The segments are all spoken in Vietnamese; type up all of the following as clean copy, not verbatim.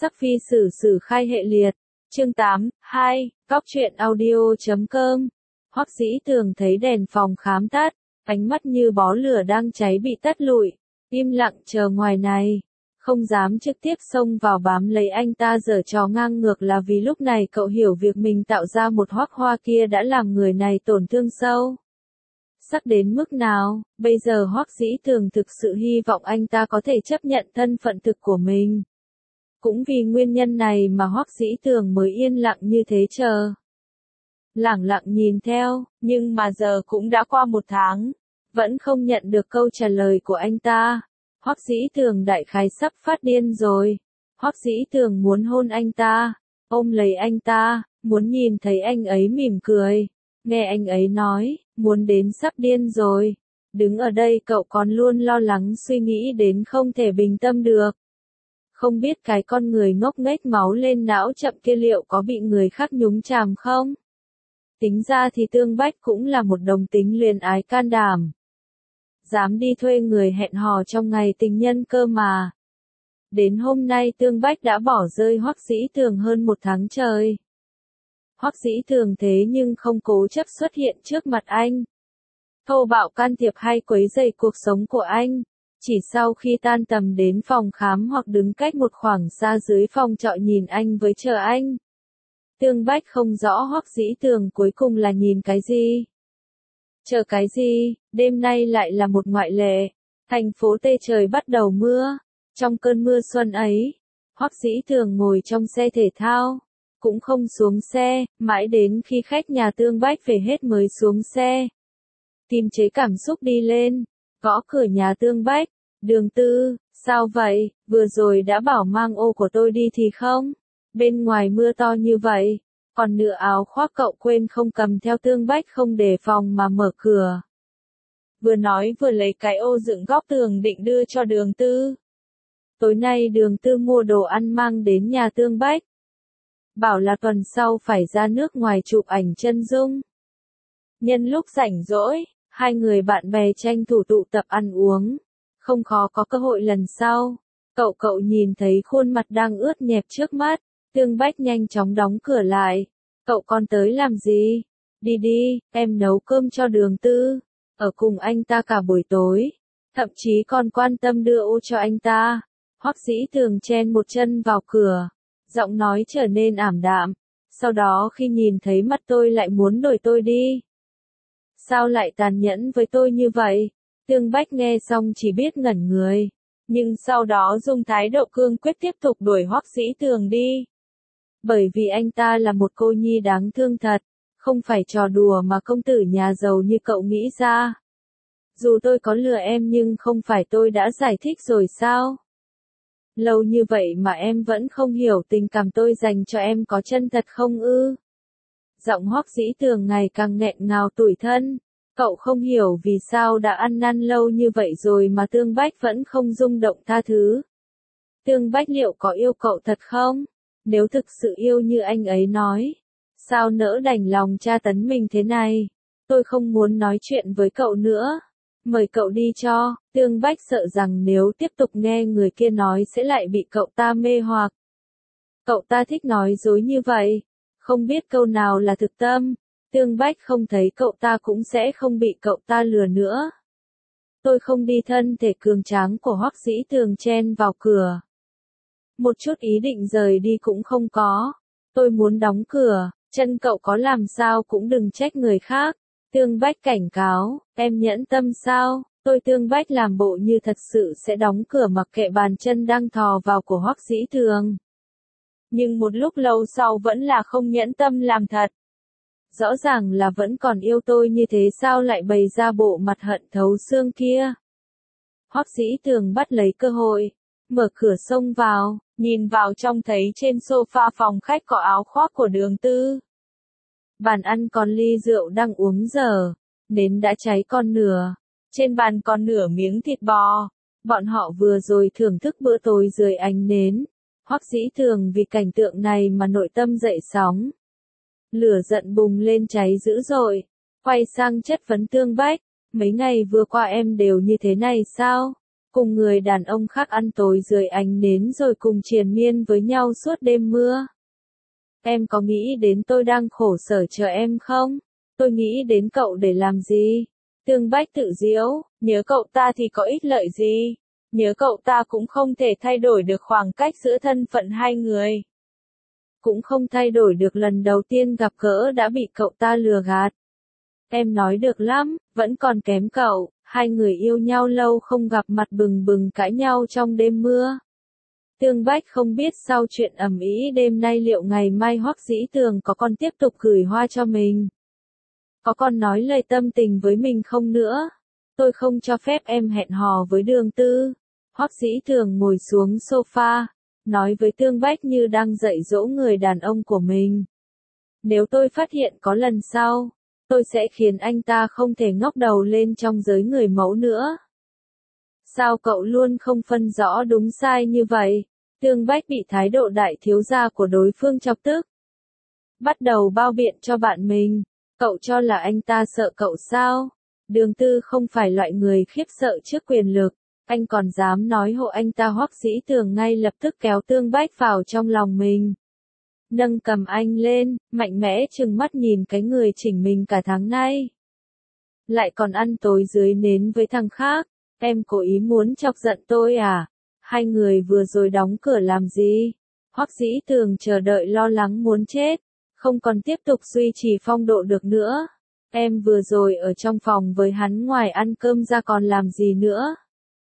Sắc phi sử sử khai hệ liệt. Chương 8, 2, Góc truyện audio.com. Hoắc Dĩ Tường thấy đèn phòng khám tắt, ánh mắt như bó lửa đang cháy bị tắt lụi, im lặng chờ ngoài này, không dám trực tiếp xông vào bám lấy anh ta giở trò ngang ngược là vì lúc này cậu hiểu việc mình tạo ra một Hoắc Hoa kia đã làm người này tổn thương sâu sắc đến mức nào. Bây giờ Hoắc Dĩ Tường thực sự hy vọng anh ta có thể chấp nhận thân phận thực của mình. Cũng vì nguyên nhân này mà Hoắc Dĩ Tường mới yên lặng như thế chờ. Lẳng lặng nhìn theo, nhưng mà giờ cũng đã qua 1 tháng, vẫn không nhận được câu trả lời của anh ta. Hoắc Dĩ Tường đại khái sắp phát điên rồi. Hoắc Dĩ Tường muốn hôn anh ta, ôm lấy anh ta, muốn nhìn thấy anh ấy mỉm cười, nghe anh ấy nói, muốn đến sắp điên rồi. Đứng ở đây cậu còn luôn lo lắng suy nghĩ đến không thể bình tâm được. Không biết cái con người ngốc nghếch máu lên não chậm kia liệu có bị người khác nhúng chàm không? Tính ra thì Tương Bách cũng là một đồng tính luyến ái can đảm. Dám đi thuê người hẹn hò trong ngày tình nhân cơ mà. Đến hôm nay Tương Bách đã bỏ rơi Hoắc Dĩ Tường hơn 1 tháng trời. Hoắc Dĩ Tường thế nhưng không cố chấp xuất hiện trước mặt anh. Thô bạo can thiệp hay quấy rầy cuộc sống của anh. Chỉ sau khi tan tầm đến phòng khám hoặc đứng cách một khoảng xa dưới phòng trọ nhìn anh với chờ anh. Tương Bách không rõ Hoắc Dĩ Tường cuối cùng là nhìn cái gì. Chờ cái gì, đêm nay lại là một ngoại lệ. Thành phố Tê trời bắt đầu mưa. Trong cơn mưa xuân ấy, Hoắc Dĩ Tường ngồi trong xe thể thao. Cũng không xuống xe, mãi đến khi khách nhà Tương Bách về hết mới xuống xe. Kiềm chế cảm xúc đi lên, gõ cửa nhà Tương Bách. Đường Tư, sao vậy, vừa rồi đã bảo mang ô của tôi đi thì không? Bên ngoài mưa to như vậy, còn nửa áo khoác cậu quên không cầm theo. Tương Bách không đề phòng mà mở cửa. Vừa nói vừa lấy cái ô dựng góc tường định đưa cho Đường Tư. Tối nay Đường Tư mua đồ ăn mang đến nhà Tương Bách. Bảo là tuần sau phải ra nước ngoài chụp ảnh chân dung. Nhân lúc rảnh rỗi, hai người bạn bè tranh thủ tụ tập ăn uống. Không khó có cơ hội lần sau. Cậu nhìn thấy khuôn mặt đang ướt nhẹp trước mắt. Tương Bách nhanh chóng đóng cửa lại. Cậu con tới làm gì? Đi đi, em nấu cơm cho Đường Tư. Ở cùng anh ta cả buổi tối. Thậm chí còn quan tâm đưa ô cho anh ta. Hoắc Dĩ Tường chen một chân vào cửa. Giọng nói trở nên ảm đạm. Sau đó khi nhìn thấy mặt tôi lại muốn đuổi tôi đi. Sao lại tàn nhẫn với tôi như vậy? Tương Bách nghe xong chỉ biết ngẩn người. Nhưng sau đó dùng thái độ cương quyết tiếp tục đuổi Hoắc Dĩ Tường đi. Bởi vì anh ta là một cô nhi đáng thương thật. Không phải trò đùa mà công tử nhà giàu như cậu nghĩ ra. Dù tôi có lừa em nhưng không phải tôi đã giải thích rồi sao? Lâu như vậy mà em vẫn không hiểu tình cảm tôi dành cho em có chân thật không ư? Giọng Hoắc Dĩ Tường ngày càng nghẹn ngào tủi thân. Cậu không hiểu vì sao đã ăn năn lâu như vậy rồi mà Tương Bách vẫn không rung động tha thứ. Tương Bách liệu có yêu cậu thật không? Nếu thực sự yêu như anh ấy nói, sao nỡ đành lòng tra tấn mình thế này? Tôi không muốn nói chuyện với cậu nữa. Mời cậu đi cho. Tương Bách sợ rằng nếu tiếp tục nghe người kia nói sẽ lại bị cậu ta mê hoặc. Cậu ta thích nói dối như vậy. Không biết câu nào là thực tâm. Tương Bách không thấy cậu ta cũng sẽ không bị cậu ta lừa nữa. Tôi không đi. Thân thể cường tráng của Hoắc Dĩ Tường chen vào cửa. Một chút ý định rời đi cũng không có. Tôi muốn đóng cửa, chân cậu có làm sao cũng đừng trách người khác. Tương Bách cảnh cáo, em nhẫn tâm sao? Tương Bách làm bộ như thật sự sẽ đóng cửa mặc kệ bàn chân đang thò vào của Hoắc Dĩ Tường. Nhưng một lúc lâu sau vẫn là không nhẫn tâm làm thật. Rõ ràng là vẫn còn yêu tôi như thế sao lại bày ra bộ mặt hận thấu xương kia. Hoắc Dĩ Tường bắt lấy cơ hội, mở cửa xông vào, nhìn vào trong thấy trên sofa phòng khách có áo khoác của Đường Tư. Bàn ăn còn ly rượu đang uống dở, nến đã cháy còn nửa, trên bàn còn nửa miếng thịt bò. Bọn họ vừa rồi thưởng thức bữa tối dưới ánh nến. Hoắc Dĩ Tường vì cảnh tượng này mà nội tâm dậy sóng. Lửa giận bùng lên cháy dữ dội, quay sang chất vấn Tương Bách, mấy ngày vừa qua em đều như thế này sao? cùng người đàn ông khác ăn tối dưới ánh nến rồi cùng triền miên với nhau suốt đêm mưa. Em có nghĩ đến tôi đang khổ sở chờ em không? Tôi nghĩ đến cậu để làm gì? Tương Bách tự giễu, nhớ cậu ta thì có ích lợi gì? Nhớ cậu ta cũng không thể thay đổi được khoảng cách giữa thân phận hai người. Cũng không thay đổi được lần đầu tiên gặp gỡ đã bị cậu ta lừa gạt. Em nói được lắm, vẫn còn kém cậu, hai người yêu nhau lâu không gặp mặt bừng bừng cãi nhau trong đêm mưa. Tương Bách không biết sau chuyện ầm ĩ đêm nay liệu ngày mai Hoắc Dĩ Tường có còn tiếp tục gửi hoa cho mình. Có còn nói lời tâm tình với mình không nữa. Tôi không cho phép em hẹn hò với Đường Tư. Hoắc Dĩ Tường ngồi xuống sofa, nói với Tương Bách như đang dạy dỗ người đàn ông của mình. Nếu tôi phát hiện có lần sau, tôi sẽ khiến anh ta không thể ngóc đầu lên trong giới người mẫu nữa. Sao cậu luôn không phân rõ đúng sai như vậy? Tương Bách bị thái độ đại thiếu gia của đối phương chọc tức. Bắt đầu bao biện cho bạn mình. Cậu cho là anh ta sợ cậu sao? Đường Tư không phải loại người khiếp sợ trước quyền lực. Anh còn dám nói hộ anh ta. Hoắc Dĩ Tường ngay lập tức kéo Tương Bách vào trong lòng mình. Nâng cầm anh lên, mạnh mẽ trừng mắt nhìn cái người chỉnh mình cả tháng nay. Lại còn ăn tối dưới nến với thằng khác. Em cố ý muốn chọc giận tôi à? Hai người vừa rồi đóng cửa làm gì? Hoắc Dĩ Tường chờ đợi lo lắng muốn chết. Không còn tiếp tục duy trì phong độ được nữa. Em vừa rồi ở trong phòng với hắn ngoài ăn cơm ra còn làm gì nữa?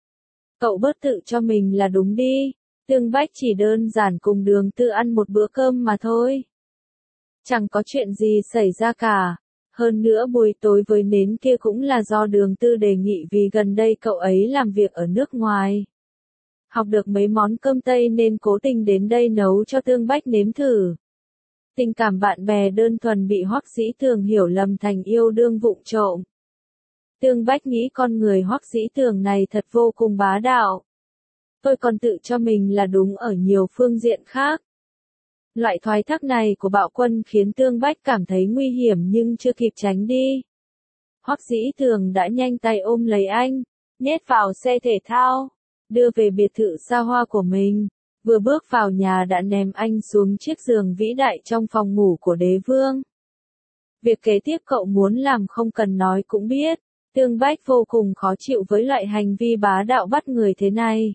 Cậu bớt tự cho mình là đúng đi. Tương Bách chỉ đơn giản cùng Đường Tư ăn một bữa cơm mà thôi. Chẳng có chuyện gì xảy ra cả. Hơn nữa buổi tối với nến kia cũng là do Đường Tư đề nghị vì gần đây cậu ấy làm việc ở nước ngoài. Học được mấy món cơm Tây nên cố tình đến đây nấu cho Tương Bách nếm thử. Tình cảm bạn bè đơn thuần bị Hoắc Dĩ Tường hiểu lầm thành yêu đương vụng trộm. Tương Bách nghĩ con người Hoắc Dĩ Tường này thật vô cùng bá đạo. Tôi còn tự cho mình là đúng ở nhiều phương diện khác. Loại thoái thác này của Bạo Quân khiến Tương Bách cảm thấy nguy hiểm nhưng chưa kịp tránh đi. Hoắc Dĩ Tường đã nhanh tay ôm lấy anh, nhét vào xe thể thao, đưa về biệt thự xa hoa của mình. Vừa bước vào nhà đã ném anh xuống chiếc giường vĩ đại trong phòng ngủ của đế vương. Việc kế tiếp cậu muốn làm không cần nói cũng biết. Tương Bách vô cùng khó chịu với loại hành vi bá đạo bắt người thế này.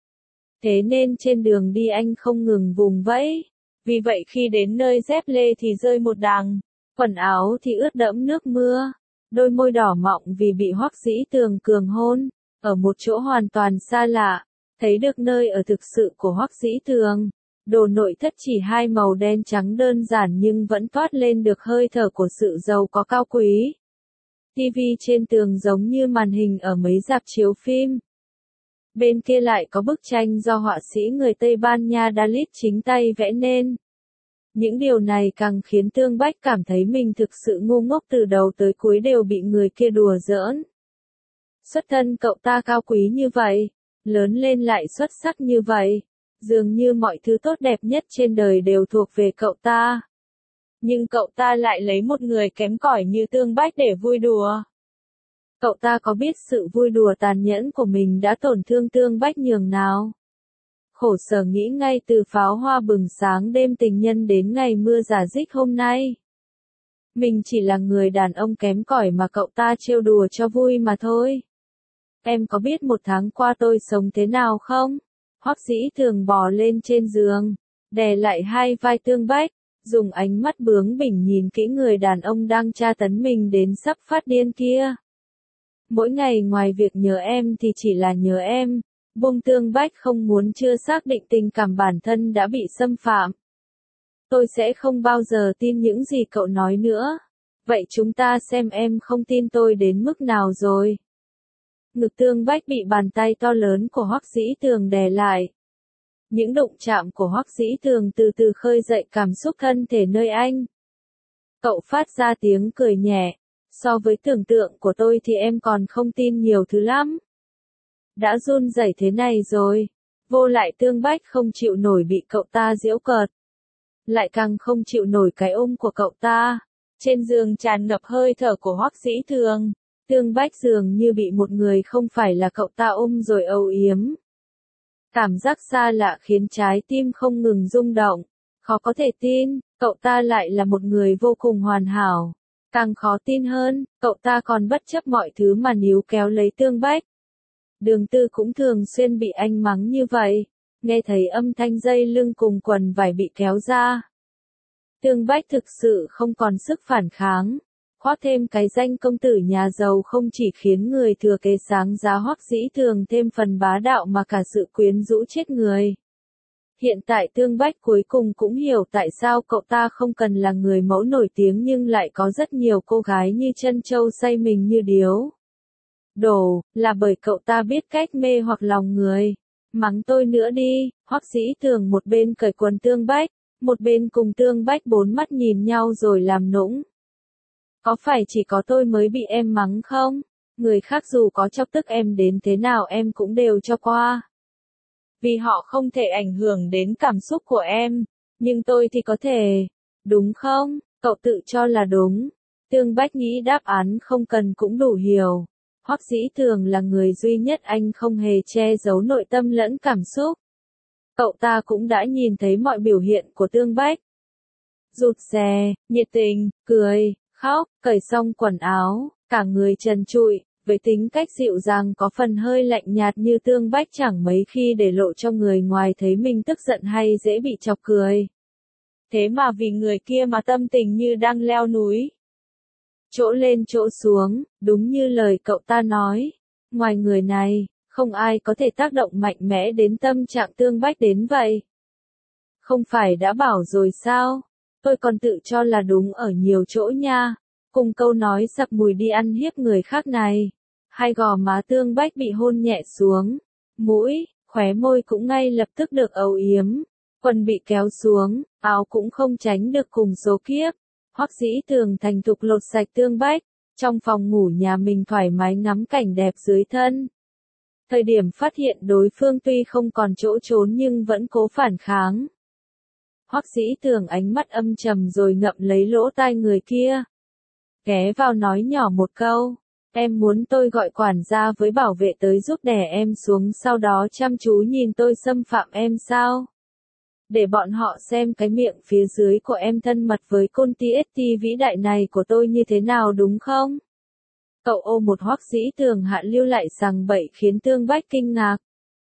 Thế nên trên đường đi anh không ngừng vùng vẫy. Vì vậy khi đến nơi dép lê thì rơi một đằng, quần áo thì ướt đẫm nước mưa, đôi môi đỏ mọng vì bị Hoắc Dĩ Tường cường hôn, ở một chỗ hoàn toàn xa lạ, thấy được nơi ở thực sự của Hoắc Dĩ Tường. Đồ nội thất chỉ hai màu đen trắng đơn giản nhưng vẫn toát lên được hơi thở của sự giàu có cao quý. TV trên tường giống như màn hình ở mấy rạp chiếu phim. Bên kia lại có bức tranh do họa sĩ người Tây Ban Nha Dalit chính tay vẽ nên. Những điều này càng khiến Tương Bách cảm thấy mình thực sự ngu ngốc từ đầu tới cuối đều bị người kia đùa giỡn. Xuất thân cậu ta cao quý như vậy, lớn lên lại xuất sắc như vậy, dường như mọi thứ tốt đẹp nhất trên đời đều thuộc về cậu ta. Nhưng cậu ta lại lấy một người kém cỏi như Tương Bách để vui đùa. Cậu ta có biết sự vui đùa tàn nhẫn của mình đã tổn thương Tương Bách nhường nào? Khổ sở nghĩ ngay từ pháo hoa bừng sáng đêm tình nhân đến ngày mưa rả rích hôm nay. Mình chỉ là người đàn ông kém cỏi mà cậu ta trêu đùa cho vui mà thôi. Em có biết một tháng qua tôi sống thế nào không? Hoắc Dĩ Tường bò lên trên giường, đè lại hai vai Tương Bách, dùng ánh mắt bướng bỉnh nhìn kỹ người đàn ông đang tra tấn mình đến sắp phát điên kia. Mỗi ngày ngoài việc nhớ em thì chỉ là nhớ em. Bông Tương Bách không muốn chưa xác định tình cảm bản thân đã bị xâm phạm. Tôi sẽ không bao giờ tin những gì cậu nói nữa. Vậy chúng ta xem em không tin tôi đến mức nào rồi. Ngực Tương Bách bị bàn tay to lớn của Hoắc Dĩ Tường đè lại. Những đụng chạm của Hoắc Dĩ Tường từ từ khơi dậy cảm xúc thân thể nơi anh. Cậu phát ra tiếng cười nhẹ. So với tưởng tượng của tôi thì em còn không tin nhiều thứ lắm. Đã run rẩy thế này rồi. Vô lại Tương Bách không chịu nổi bị cậu ta giễu cợt. Lại càng không chịu nổi cái ôm của cậu ta. Trên giường tràn ngập hơi thở của Hoắc Dĩ Tường. Tương Bách dường như bị một người không phải là cậu ta ôm rồi âu yếm. Cảm giác xa lạ khiến trái tim không ngừng rung động. Khó có thể tin, cậu ta lại là một người vô cùng hoàn hảo. Càng khó tin hơn, cậu ta còn bất chấp mọi thứ mà níu kéo lấy Tương Bách. Đường Tư cũng thường xuyên bị anh mắng như vậy. Nghe thấy âm thanh dây lưng cùng quần vải bị kéo ra. Tương Bách thực sự không còn sức phản kháng. Khoác thêm cái danh công tử nhà giàu không chỉ khiến người thừa kế sáng giá Hoắc Dĩ Thường thêm phần bá đạo mà cả sự quyến rũ chết người. Hiện tại Tương Bách cuối cùng cũng hiểu tại sao cậu ta không cần là người mẫu nổi tiếng nhưng lại có rất nhiều cô gái như Trân Châu say mình như điếu. Đồ, là bởi cậu ta biết cách mê hoặc lòng người. Mắng tôi nữa đi, Hoắc Dĩ Thường một bên cởi quần Tương Bách, một bên cùng Tương Bách bốn mắt nhìn nhau rồi làm nũng. Có phải chỉ có tôi mới bị em mắng không? Người khác dù có chọc tức em đến thế nào em cũng đều cho qua. Vì họ không thể ảnh hưởng đến cảm xúc của em, nhưng tôi thì có thể. Đúng không? Cậu tự cho là đúng. Tương Bách nghĩ đáp án không cần cũng đủ hiểu. Hoắc Dĩ Thường là người duy nhất anh không hề che giấu nội tâm lẫn cảm xúc. Cậu ta cũng đã nhìn thấy mọi biểu hiện của Tương Bách. Rụt rè, nhiệt tình, cười, khóc, cởi xong quần áo, cả người trần trụi, với tính cách dịu dàng có phần hơi lạnh nhạt như Tương Bách chẳng mấy khi để lộ cho người ngoài thấy mình tức giận hay dễ bị chọc cười. Thế mà vì người kia mà tâm tình như đang leo núi. Chỗ lên chỗ xuống, đúng như lời cậu ta nói. Ngoài người này, không ai có thể tác động mạnh mẽ đến tâm trạng Tương Bách đến vậy. Không phải đã bảo rồi sao? Tôi còn tự cho là đúng ở nhiều chỗ nha. Cùng câu nói sặc mùi đi ăn hiếp người khác này. Hai gò má Tương Bách bị hôn nhẹ xuống. Mũi, khóe môi cũng ngay lập tức được âu yếm. Quần bị kéo xuống, áo cũng không tránh được cùng số kiếp. Hoắc Dĩ Thường thành thục lột sạch Tương Bách. Trong phòng ngủ nhà mình thoải mái ngắm cảnh đẹp dưới thân. Thời điểm phát hiện đối phương tuy không còn chỗ trốn nhưng vẫn cố phản kháng. Hoắc Dĩ Thường ánh mắt âm trầm rồi ngậm lấy lỗ tai người kia. Ghé vào nói nhỏ một câu. Em muốn tôi gọi quản gia với bảo vệ tới giúp đè em xuống sau đó chăm chú nhìn tôi xâm phạm em sao? Để bọn họ xem cái miệng phía dưới của em thân mật với Côn TST vĩ đại này của tôi như thế nào đúng không? Cậu ôm một Hoắc Dĩ Thường hạ lưu lại sằng bậy khiến Tương Bách kinh ngạc.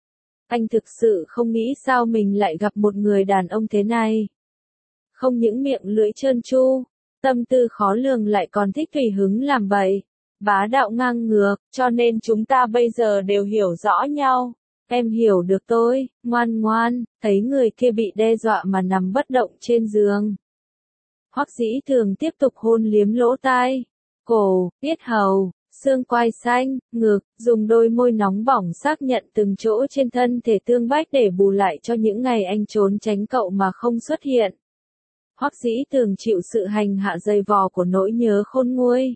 Anh thực sự không nghĩ sao mình lại gặp một người đàn ông thế này. Không những miệng lưỡi trơn tru, tâm tư khó lường lại còn thích tùy hứng làm bậy, bá đạo ngang ngược, cho nên chúng ta bây giờ đều hiểu rõ nhau. Em hiểu được tôi, ngoan ngoan, thấy người kia bị đe dọa mà nằm bất động trên giường. Hoắc Dĩ Thường tiếp tục hôn liếm lỗ tai, cổ, yết hầu, xương quai xanh, ngực, dùng đôi môi nóng bỏng xác nhận từng chỗ trên thân thể Tương Bách để bù lại cho những ngày anh trốn tránh cậu mà không xuất hiện. Hoắc Dĩ Thường chịu sự hành hạ dày vò của nỗi nhớ khôn nguôi.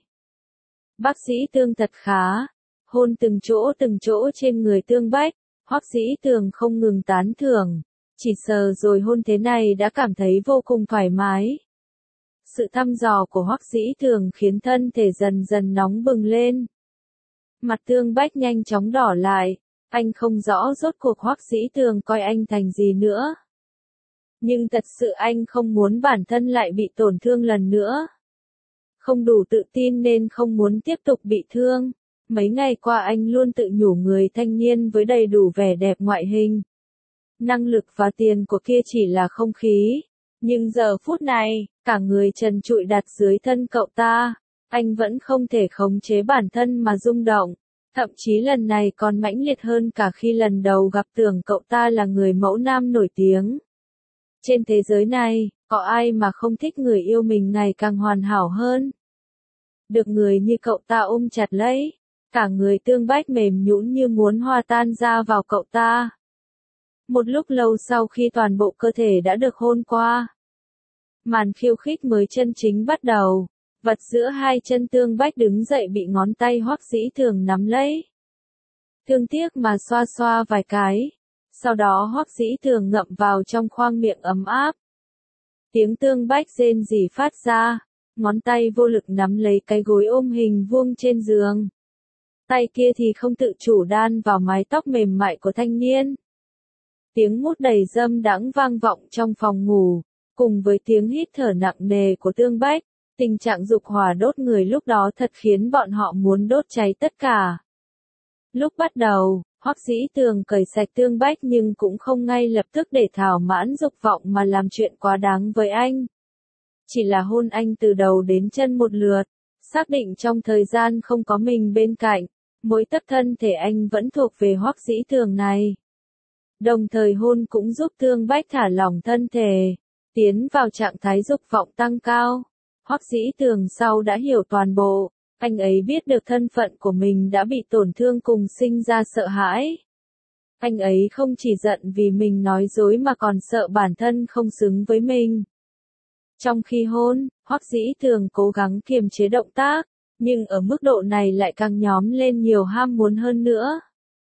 Bác sĩ Tương thật khá, hôn từng chỗ trên người Tương Bách, Hoắc Dĩ Thường không ngừng tán thưởng, chỉ sờ rồi hôn thế này đã cảm thấy vô cùng thoải mái. Sự thăm dò của Hoắc Dĩ Thường khiến thân thể dần dần nóng bừng lên. Mặt Tương Bách nhanh chóng đỏ lại, anh không rõ rốt cuộc Hoắc Dĩ Thường coi anh thành gì nữa. Nhưng thật sự anh không muốn bản thân lại bị tổn thương lần nữa. Không đủ tự tin nên không muốn tiếp tục bị thương. Mấy ngày qua anh luôn tự nhủ người thanh niên với đầy đủ vẻ đẹp ngoại hình. Năng lực và tiền của kia chỉ là không khí. Nhưng giờ phút này, cả người trần trụi đặt dưới thân cậu ta, anh vẫn không thể khống chế bản thân mà rung động. Thậm chí lần này còn mãnh liệt hơn cả khi lần đầu gặp tưởng cậu ta là người mẫu nam nổi tiếng. Trên thế giới này, có ai mà không thích người yêu mình ngày càng hoàn hảo hơn? Được người như cậu ta ôm chặt lấy, cả người Tương Bách mềm nhũn như muốn hòa tan ra vào cậu ta. Một lúc lâu sau khi toàn bộ cơ thể đã được hôn qua, màn khiêu khích mới chân chính bắt đầu. Vật giữa hai chân Tương Bách đứng dậy bị ngón tay Hoắc Dĩ Thường nắm lấy. Thương tiếc mà xoa xoa vài cái. Sau đó Hoắc Dĩ Thường ngậm vào trong khoang miệng ấm áp. Tiếng Tương Bách rên rỉ phát ra. Ngón tay vô lực nắm lấy cái gối ôm hình vuông trên giường. tay kia thì không tự chủ đan vào mái tóc mềm mại của thanh niên. Tiếng mút đầy dâm đãng vang vọng trong phòng ngủ, cùng với tiếng hít thở nặng nề của Tương Bách, tình trạng dục hỏa đốt người lúc đó thật khiến bọn họ muốn đốt cháy tất cả. Lúc bắt đầu, Hoắc Dĩ Tường cởi sạch Tương Bách nhưng cũng không ngay lập tức để thỏa mãn dục vọng mà làm chuyện quá đáng với anh. Chỉ là hôn anh từ đầu đến chân một lượt, xác định trong thời gian không có mình bên cạnh, mỗi tấc thân thể anh vẫn thuộc về Hoắc Dĩ Tường này. Đồng thời hôn cũng giúp Tương Bách thả lỏng thân thể, tiến vào trạng thái dục vọng tăng cao. Hoắc Dĩ Tường sau đã hiểu toàn bộ, anh ấy biết được thân phận của mình đã bị tổn thương cùng sinh ra sợ hãi. Anh ấy không chỉ giận vì mình nói dối mà còn sợ bản thân không xứng với mình. Trong khi hôn, Hoắc Dĩ Tường cố gắng kiềm chế động tác, nhưng ở mức độ này lại càng nhóm lên nhiều ham muốn hơn nữa.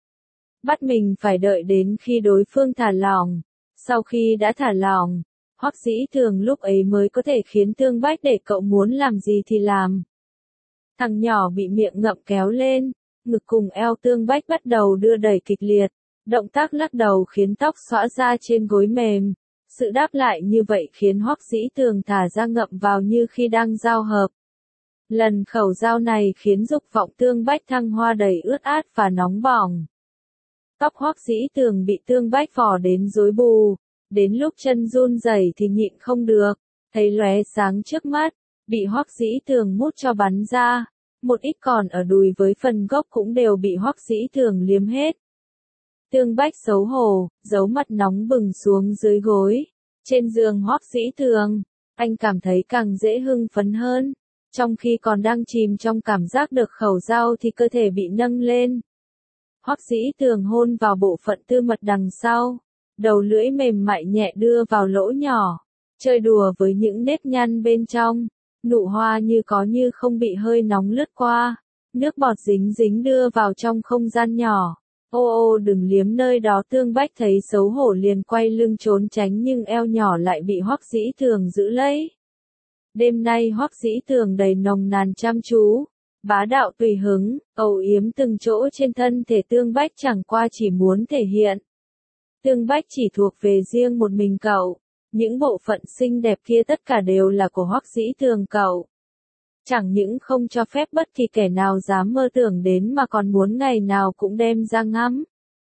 Bắt mình phải đợi đến khi đối phương thả lỏng. Sau khi đã thả lỏng, Hoắc Dĩ Tường lúc ấy mới có thể khiến Tương Bách để cậu muốn làm gì thì làm. Thằng nhỏ bị miệng ngậm kéo lên, ngực cùng eo Tương Bách bắt đầu đưa đẩy kịch liệt, động tác lắc đầu khiến tóc xõa ra trên gối mềm. Sự đáp lại như vậy khiến Hoắc Dĩ Tường thả ra ngậm vào như khi đang giao hợp. Lần khẩu giao này khiến dục vọng Tương Bách thăng hoa đầy ướt át và nóng bỏng. Tóc Hoắc Dĩ Tường bị Tương Bách vò đến rối bù, đến lúc chân run rẩy thì nhịn không được, thấy lóe sáng trước mắt, bị Hoắc Dĩ Tường mút cho bắn ra, một ít còn ở đùi với phần gốc cũng đều bị Hoắc Dĩ Tường liếm hết. Tương Bách xấu hổ, giấu mặt nóng bừng xuống dưới gối, trên giường Hoắc Dĩ Tường, anh cảm thấy càng dễ hưng phấn hơn, trong khi còn đang chìm trong cảm giác được khẩu giao thì cơ thể bị nâng lên. Hoắc Dĩ Tường hôn vào bộ phận tư mật đằng sau, đầu lưỡi mềm mại nhẹ đưa vào lỗ nhỏ, chơi đùa với những nếp nhăn bên trong, nụ hoa như có như không bị hơi nóng lướt qua, nước bọt dính dính đưa vào trong không gian nhỏ. Ô ô đừng liếm nơi đó. Tương Bách thấy xấu hổ liền quay lưng trốn tránh nhưng eo nhỏ lại bị Hoắc Dĩ Tường giữ lấy. Đêm nay Hoắc Dĩ Tường đầy nồng nàn chăm chú, bá đạo tùy hứng, âu yếm từng chỗ trên thân thể Tương Bách chẳng qua chỉ muốn thể hiện. Tương Bách chỉ thuộc về riêng một mình cậu, những bộ phận xinh đẹp kia tất cả đều là của Hoắc Dĩ Tường cậu. Chẳng những không cho phép bất kỳ kẻ nào dám mơ tưởng đến mà còn muốn ngày nào cũng đem ra ngắm.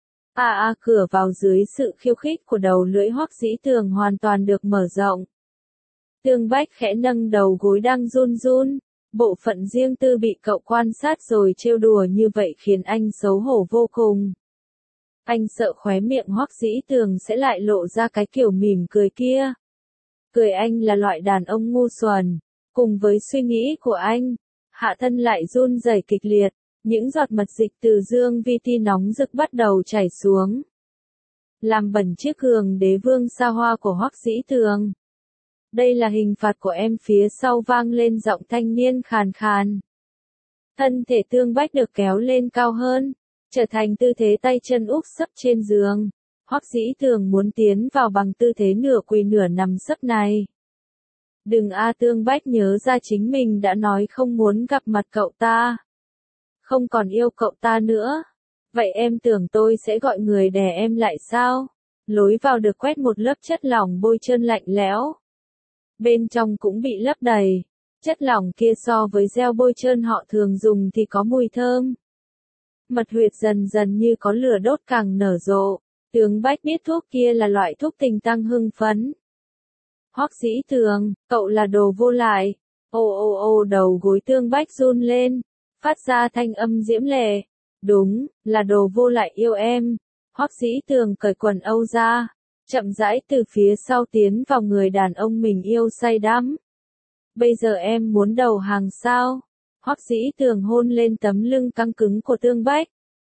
Cửa vào dưới sự khiêu khích của đầu lưỡi Hoắc Dĩ Tường hoàn toàn được mở rộng. Tương Bách khẽ nâng đầu gối đang run run, bộ phận riêng tư bị cậu quan sát rồi trêu đùa như vậy khiến anh xấu hổ vô cùng. Anh sợ khóe miệng Hoắc Dĩ Tường sẽ lại lộ ra cái kiểu mỉm cười kia. Cười anh là loại đàn ông ngu xuẩn. Cùng với suy nghĩ của anh, hạ thân lại run rẩy kịch liệt, những giọt mật dịch từ dương vi ti nóng rực bắt đầu chảy xuống. Làm bẩn chiếc giường đế vương xa hoa của Hoắc Dĩ Tường. Đây là hình phạt của em. Phía sau vang lên giọng thanh niên khàn khàn. Thân thể Tương Bách được kéo lên cao hơn, trở thành tư thế tay chân úp sấp trên giường. Hoắc Dĩ Tường muốn tiến vào bằng tư thế nửa quỳ nửa nằm sấp này. Đừng Tương Bách nhớ ra chính mình đã nói không muốn gặp mặt cậu ta. Không còn yêu cậu ta nữa. Vậy em tưởng tôi sẽ gọi người đè em lại sao? Lối vào được quét một lớp chất lỏng bôi trơn lạnh lẽo. Bên trong cũng bị lấp đầy. Chất lỏng kia so với gel bôi trơn họ thường dùng thì có mùi thơm. Mật huyệt dần dần như có lửa đốt càng nở rộ. Tương Bách biết thuốc kia là loại thuốc tình tăng hưng phấn. Hoắc Dĩ Tường, cậu là đồ vô lại. Ô đầu gối Tương Bách run lên, phát ra thanh âm diễm lệ. Đúng, là đồ vô lại yêu em. Hoắc Dĩ Tường cởi quần âu ra, chậm rãi từ phía sau tiến vào người đàn ông mình yêu say đắm. Bây giờ em muốn đầu hàng sao? Hoắc Dĩ Tường hôn lên tấm lưng căng cứng của Tương Bách.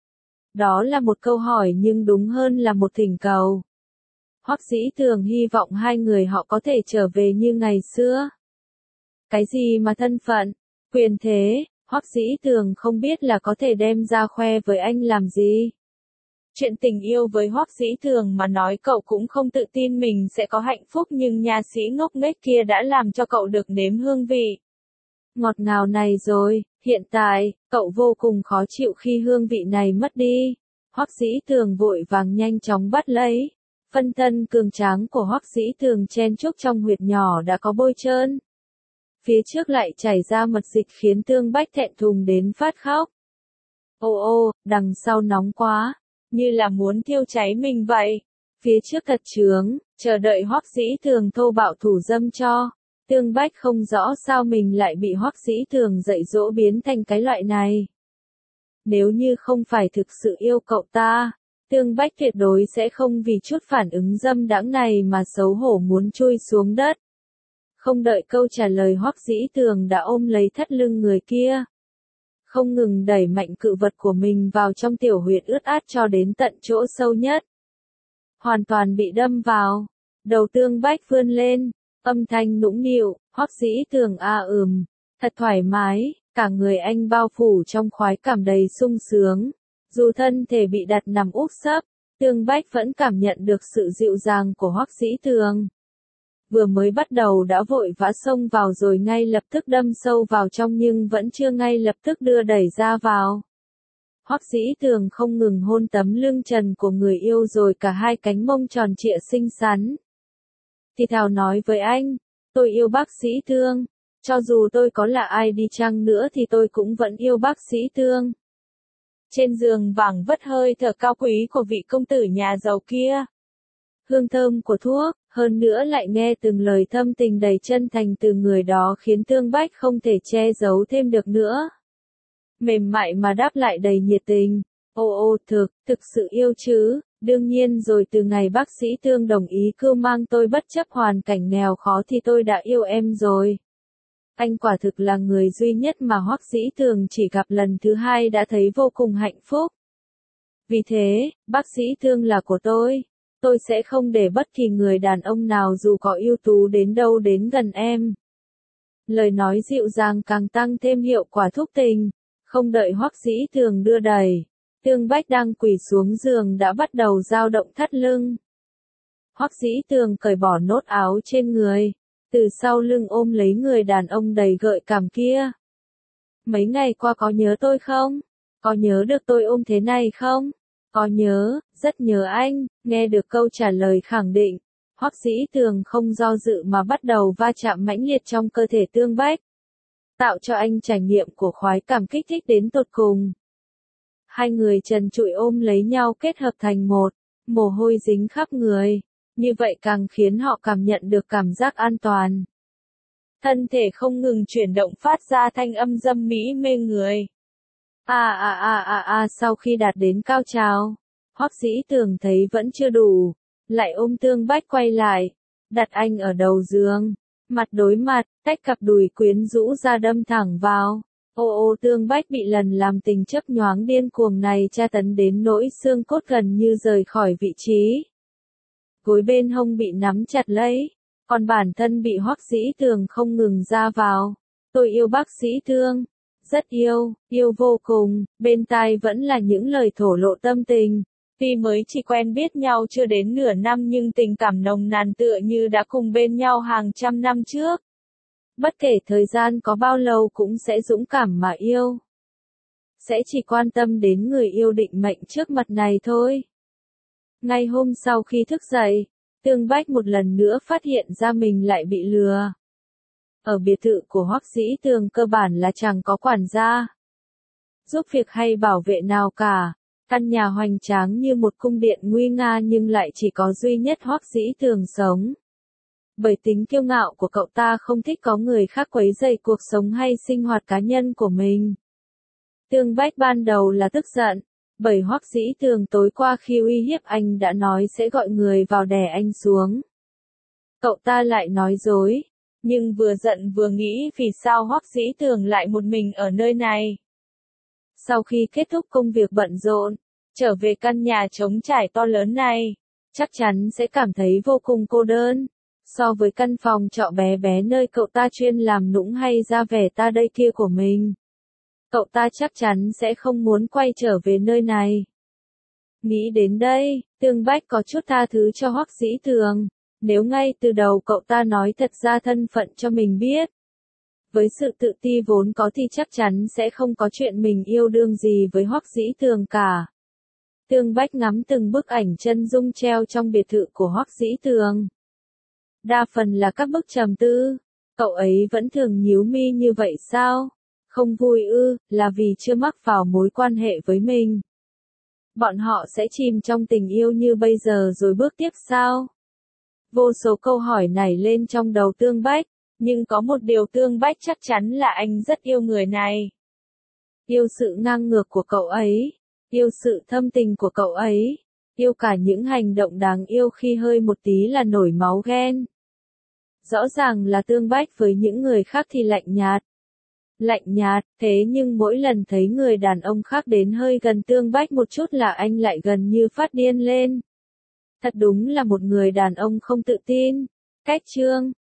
Đó là một câu hỏi nhưng đúng hơn là một thỉnh cầu. Hoắc Dĩ Tường hy vọng hai người họ có thể trở về như ngày xưa. Cái gì mà thân phận, quyền thế, Hoắc Dĩ Tường không biết là có thể đem ra khoe với anh làm gì. Chuyện tình yêu với Hoắc Dĩ Tường mà nói cậu cũng không tự tin mình sẽ có hạnh phúc nhưng nha sĩ ngốc nghếch kia đã làm cho cậu được nếm hương vị. ngọt ngào này rồi, hiện tại, cậu vô cùng khó chịu khi hương vị này mất đi. Hoắc Dĩ Tường vội vàng nhanh chóng bắt lấy. Phân thân cường tráng của Hoắc Dĩ Tường chen chúc trong huyệt nhỏ đã có bôi trơn. Phía trước lại chảy ra mật dịch khiến Tương Bách thẹn thùng đến phát khóc. Ô ô, đằng sau nóng quá, như là muốn thiêu cháy mình vậy. Phía trước thật chướng, chờ đợi Hoắc Dĩ Tường thô bạo thủ dâm cho. Tương Bách không rõ sao mình lại bị Hoắc Dĩ Tường dạy dỗ biến thành cái loại này. Nếu như không phải thực sự yêu cậu ta, Tương Bách tuyệt đối sẽ không vì chút phản ứng dâm đãng này mà xấu hổ muốn chui xuống đất. Không đợi câu trả lời Hoắc Dĩ Tường đã ôm lấy thắt lưng người kia. Không ngừng đẩy mạnh cự vật của mình vào trong tiểu huyệt ướt át cho đến tận chỗ sâu nhất. Hoàn toàn bị đâm vào. Đầu Tương Bách vươn lên, âm thanh nũng nịu, Hoắc Dĩ Tường thật thoải mái, cả người anh bao phủ trong khoái cảm đầy sung sướng. Dù thân thể bị đặt nằm úp sấp, Tương Bách vẫn cảm nhận được sự dịu dàng của Hoắc Dĩ Tường. Vừa mới bắt đầu đã vội vã xông vào rồi ngay lập tức đâm sâu vào trong nhưng vẫn chưa ngay lập tức đưa đẩy ra vào. Hoắc Dĩ Tường không ngừng hôn tấm lưng trần của người yêu rồi cả hai cánh mông tròn trịa xinh xắn. Thì thào nói với anh, tôi yêu bác sĩ Tương, cho dù tôi có là ai đi chăng nữa thì tôi cũng vẫn yêu bác sĩ Tương. Trên giường vàng vất hơi thở cao quý của vị công tử nhà giàu kia. Hương thơm của thuốc, hơn nữa lại nghe từng lời thâm tình đầy chân thành từ người đó khiến Tương Bách không thể che giấu thêm được nữa. Mềm mại mà đáp lại đầy nhiệt tình, ô thực sự yêu chứ, đương nhiên rồi từ ngày bác sĩ Tương đồng ý cưu mang tôi bất chấp hoàn cảnh nghèo khó thì tôi đã yêu em rồi. Anh quả thực là người duy nhất mà Hoắc Dĩ Tường chỉ gặp lần thứ hai đã thấy vô cùng hạnh phúc. Vì thế, bác sĩ Tương là của tôi sẽ không để bất kỳ người đàn ông nào dù có ưu tú đến đâu đến gần em. Lời nói dịu dàng càng tăng thêm hiệu quả thúc tình, không đợi Hoắc Dĩ Tường đưa đẩy. Tương Bách đang quỳ xuống giường đã bắt đầu dao động thắt lưng. Hoắc Dĩ Tường cởi bỏ nốt áo trên người, từ sau lưng ôm lấy người đàn ông đầy gợi cảm kia. Mấy ngày qua có nhớ tôi không? Có nhớ được tôi ôm thế này không? Có nhớ, rất nhớ anh. Nghe được câu trả lời khẳng định, Hoắc Dĩ Tường không do dự mà bắt đầu va chạm mãnh liệt trong cơ thể Tương Bách. Tạo cho anh trải nghiệm của khoái cảm kích thích đến tột cùng. Hai người trần trụi ôm lấy nhau kết hợp thành một, mồ hôi dính khắp người, như vậy càng khiến họ cảm nhận được cảm giác an toàn. Thân thể không ngừng chuyển động phát ra thanh âm dâm mỹ mê người. Sau khi đạt đến cao trào, Hoắc Dĩ Tường thấy vẫn chưa đủ, lại ôm Tương Bách quay lại, đặt anh ở đầu giường, mặt đối mặt, tách cặp đùi quyến rũ ra đâm thẳng vào. Ô Tương Bách bị lần làm tình chấp nhoáng điên cuồng này tra tấn đến nỗi xương cốt gần như rời khỏi vị trí. Gối bên hông bị nắm chặt lấy, còn bản thân bị Hoắc Dĩ Tường không ngừng ra vào. Tôi yêu bác sĩ Tương, rất yêu vô cùng, bên tai vẫn là những lời thổ lộ tâm tình. Tuy mới chỉ quen biết nhau chưa đến nửa năm nhưng tình cảm nồng nàn tựa như đã cùng bên nhau hàng trăm năm trước. Bất kể thời gian có bao lâu cũng sẽ dũng cảm mà yêu. Sẽ chỉ quan tâm đến người yêu định mệnh trước mặt này thôi. Ngay hôm sau khi thức dậy, Tương Bách một lần nữa phát hiện ra mình lại bị lừa. Ở biệt thự của Hoắc Dĩ Tường cơ bản là chẳng có quản gia, giúp việc hay bảo vệ nào cả. Căn nhà hoành tráng như một cung điện nguy nga nhưng lại chỉ có duy nhất Hoắc Dĩ Tường sống. Bởi tính kiêu ngạo của cậu ta không thích có người khác quấy rầy cuộc sống hay sinh hoạt cá nhân của mình. Tương Bách ban đầu là tức giận, bởi Hoắc Dĩ Tường tối qua khi uy hiếp anh đã nói sẽ gọi người vào đè anh xuống. Cậu ta lại nói dối, nhưng vừa giận vừa nghĩ vì sao Hoắc Dĩ Tường lại một mình ở nơi này. Sau khi kết thúc công việc bận rộn, trở về căn nhà trống trải to lớn này, chắc chắn sẽ cảm thấy vô cùng cô đơn. So với căn phòng trọ bé bé nơi cậu ta chuyên làm nũng hay ra vẻ ta đây kia của mình, cậu ta chắc chắn sẽ không muốn quay trở về nơi này. Nghĩ đến đây, Tương Bách có chút tha thứ cho Hoắc Dĩ Tường, nếu ngay từ đầu cậu ta nói thật ra thân phận cho mình biết. Với sự tự ti vốn có thì chắc chắn sẽ không có chuyện mình yêu đương gì với Hoắc Dĩ Tường cả. Tương Bách ngắm từng bức ảnh chân dung treo trong biệt thự của Hoắc Dĩ Tường. Đa phần là các bức trầm tư. Cậu ấy vẫn thường nhíu mi như vậy sao? Không vui ư, là vì chưa mắc vào mối quan hệ với mình. Bọn họ sẽ chìm trong tình yêu như bây giờ rồi bước tiếp sao? Vô số câu hỏi nảy lên trong đầu Tương Bách, nhưng có một điều Tương Bách chắc chắn là anh rất yêu người này. Yêu sự ngang ngược của cậu ấy, yêu sự thâm tình của cậu ấy, yêu cả những hành động đáng yêu khi hơi một tí là nổi máu ghen. Rõ ràng là Tương Bách với những người khác thì lạnh nhạt. Lạnh nhạt, thế nhưng mỗi lần thấy người đàn ông khác đến hơi gần Tương Bách một chút là anh lại gần như phát điên lên. Thật đúng là một người đàn ông không tự tin. Cách chương